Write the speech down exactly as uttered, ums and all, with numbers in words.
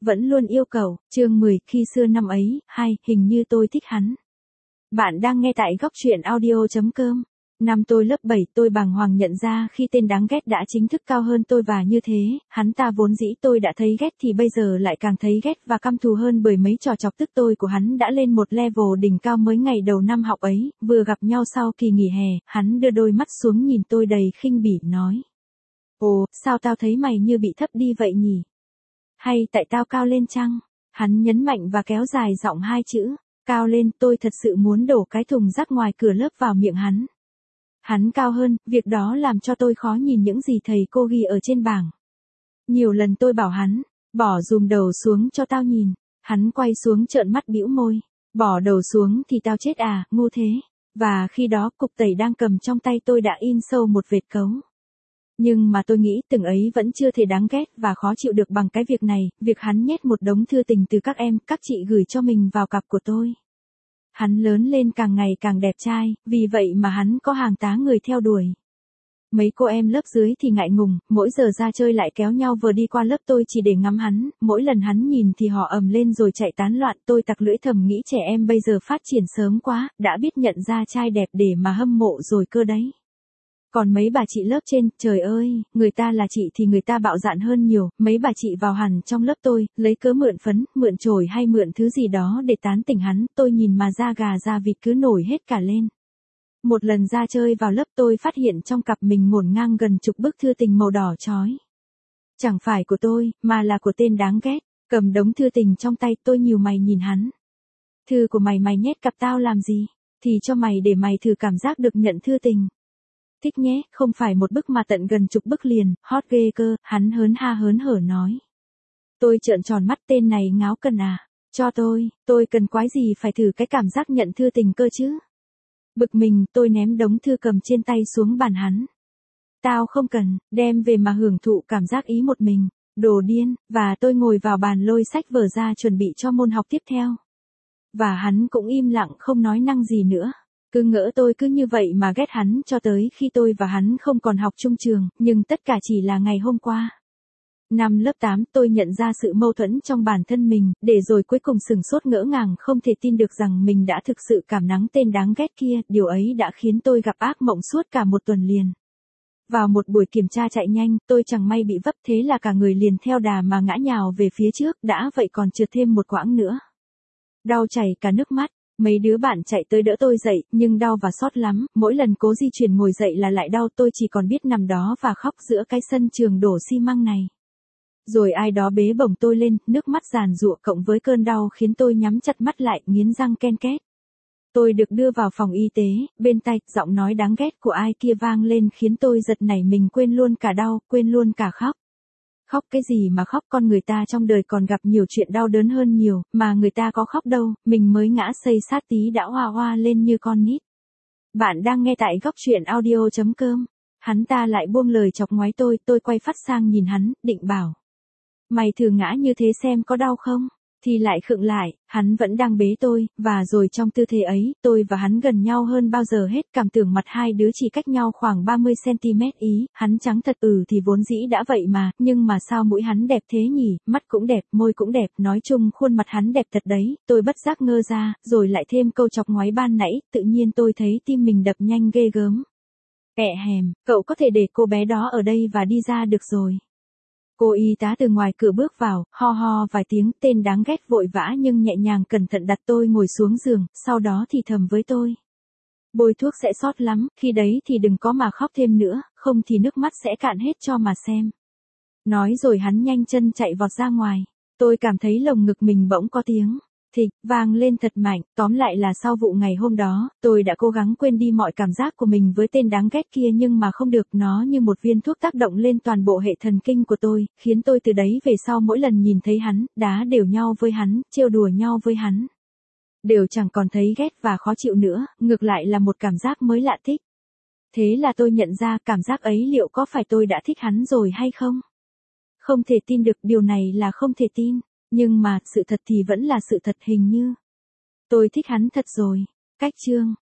vẫn luôn yêu cầu, chương mười, khi xưa năm ấy, hai, hình như tôi thích hắn. Bạn đang nghe tại góc truyện audio.com. Năm tôi lớp bảy, tôi bàng hoàng nhận ra khi tên đáng ghét đã chính thức cao hơn tôi và như thế, hắn ta vốn dĩ tôi đã thấy ghét thì bây giờ lại càng thấy ghét và căm thù hơn bởi mấy trò chọc tức tôi của hắn đã lên một level đỉnh cao mới ngày đầu năm học ấy, vừa gặp nhau sau kỳ nghỉ hè, hắn đưa đôi mắt xuống nhìn tôi đầy khinh bỉ, nói. Ồ, sao tao thấy mày như bị thấp đi vậy nhỉ? Hay tại tao cao lên chăng? Hắn nhấn mạnh và kéo dài giọng hai chữ, cao lên, tôi thật sự muốn đổ cái thùng rác ngoài cửa lớp vào miệng hắn. Hắn cao hơn, việc đó làm cho tôi khó nhìn những gì thầy cô ghi ở trên bảng. Nhiều lần tôi bảo hắn, bỏ dùm đầu xuống cho tao nhìn. Hắn quay xuống trợn mắt bĩu môi, bỏ đầu xuống thì tao chết à, ngu thế. Và khi đó cục tẩy đang cầm trong tay tôi đã in sâu một vệt cấu. Nhưng mà tôi nghĩ từng ấy vẫn chưa thể đáng ghét và khó chịu được bằng cái việc này, việc hắn nhét một đống thư tình từ các em, các chị gửi cho mình vào cặp của tôi. Hắn lớn lên càng ngày càng đẹp trai, vì vậy mà hắn có hàng tá người theo đuổi. Mấy cô em lớp dưới thì ngại ngùng, mỗi giờ ra chơi lại kéo nhau vừa đi qua lớp tôi chỉ để ngắm hắn, mỗi lần hắn nhìn thì họ ầm lên rồi chạy tán loạn, tôi tặc lưỡi thầm nghĩ trẻ em bây giờ phát triển sớm quá, đã biết nhận ra trai đẹp để mà hâm mộ rồi cơ đấy. Còn mấy bà chị lớp trên, trời ơi, người ta là chị thì người ta bạo dạn hơn nhiều, mấy bà chị vào hẳn trong lớp tôi, lấy cớ mượn phấn, mượn chổi hay mượn thứ gì đó để tán tỉnh hắn, tôi nhìn mà da gà da vịt cứ nổi hết cả lên. Một lần ra chơi vào lớp tôi phát hiện trong cặp mình ngổn ngang gần chục bức thư tình màu đỏ chói. Chẳng phải của tôi, mà là của tên đáng ghét, cầm đống thư tình trong tay tôi nhíu mày nhìn hắn. Thư của mày mày nhét cặp tao làm gì? Thì cho mày để mày thử cảm giác được nhận thư tình. Thích nhé, không phải một bức mà tận gần chục bức liền, hot ghê cơ, hắn hớn ha hớn hở nói. Tôi trợn tròn mắt, tên này ngáo cần à, cho tôi, tôi cần quái gì phải thử cái cảm giác nhận thư tình cơ chứ. Bực mình, tôi ném đống thư cầm trên tay xuống bàn hắn. Tao không cần, đem về mà hưởng thụ cảm giác ý một mình, đồ điên, và tôi ngồi vào bàn lôi sách vở ra chuẩn bị cho môn học tiếp theo. Và hắn cũng im lặng không nói năng gì nữa. Cứ ngỡ tôi cứ như vậy mà ghét hắn cho tới khi tôi và hắn không còn học chung trường, nhưng tất cả chỉ là ngày hôm qua. Năm lớp tám tôi nhận ra sự mâu thuẫn trong bản thân mình, để rồi cuối cùng sửng sốt ngỡ ngàng không thể tin được rằng mình đã thực sự cảm nắng tên đáng ghét kia, điều ấy đã khiến tôi gặp ác mộng suốt cả một tuần liền. Vào một buổi kiểm tra chạy nhanh, tôi chẳng may bị vấp thế là cả người liền theo đà mà ngã nhào về phía trước, đã vậy còn trượt thêm một quãng nữa. Đau chảy cả nước mắt. Mấy đứa bạn chạy tới đỡ tôi dậy, nhưng đau và xót lắm, mỗi lần cố di chuyển ngồi dậy là lại đau, tôi chỉ còn biết nằm đó và khóc giữa cái sân trường đổ xi măng này. Rồi ai đó bế bổng tôi lên, nước mắt giàn giụa cộng với cơn đau khiến tôi nhắm chặt mắt lại, nghiến răng ken két. Tôi được đưa vào phòng y tế, bên tai, giọng nói đáng ghét của ai kia vang lên khiến tôi giật nảy mình, quên luôn cả đau, quên luôn cả khóc. Khóc cái gì mà khóc, con người ta trong đời còn gặp nhiều chuyện đau đớn hơn nhiều, mà người ta có khóc đâu, mình mới ngã xây sát tí đã hoa hoa lên như con nít. Bạn đang nghe tại góc truyện audio.com. Hắn ta lại buông lời chọc ngoáy tôi, tôi quay phát sang nhìn hắn, định bảo. Mày thử ngã như thế xem có đau không? Thì lại khựng lại, hắn vẫn đang bế tôi, và rồi trong tư thế ấy, tôi và hắn gần nhau hơn bao giờ hết, cảm tưởng mặt hai đứa chỉ cách nhau khoảng ba mươi xăng ti mét ý, hắn trắng thật, ừ thì vốn dĩ đã vậy mà, nhưng mà sao mũi hắn đẹp thế nhỉ, mắt cũng đẹp, môi cũng đẹp, nói chung khuôn mặt hắn đẹp thật đấy, tôi bất giác ngơ ra, rồi lại thêm câu chọc ngoáy ban nãy, tự nhiên tôi thấy tim mình đập nhanh ghê gớm. Ẹ hèm, cậu có thể để cô bé đó ở đây và đi ra được rồi. Cô y tá từ ngoài cửa bước vào, ho ho vài tiếng, tên đáng ghét vội vã nhưng nhẹ nhàng cẩn thận đặt tôi ngồi xuống giường, sau đó thì thầm với tôi. Bôi thuốc sẽ sót lắm, khi đấy thì đừng có mà khóc thêm nữa, không thì nước mắt sẽ cạn hết cho mà xem. Nói rồi hắn nhanh chân chạy vọt ra ngoài, tôi cảm thấy lồng ngực mình bỗng có tiếng thịch vang lên thật mạnh, tóm lại là sau vụ ngày hôm đó, tôi đã cố gắng quên đi mọi cảm giác của mình với tên đáng ghét kia nhưng mà không được, nó như một viên thuốc tác động lên toàn bộ hệ thần kinh của tôi, khiến tôi từ đấy về sau mỗi lần nhìn thấy hắn, đá đều nhau với hắn, trêu đùa nhau với hắn. Đều chẳng còn thấy ghét và khó chịu nữa, ngược lại là một cảm giác mới lạ thích. Thế là tôi nhận ra cảm giác ấy liệu có phải tôi đã thích hắn rồi hay không? Không thể tin được, điều này là không thể tin. Nhưng mà, sự thật thì vẫn là sự thật, hình như tôi thích hắn thật rồi. Cách chương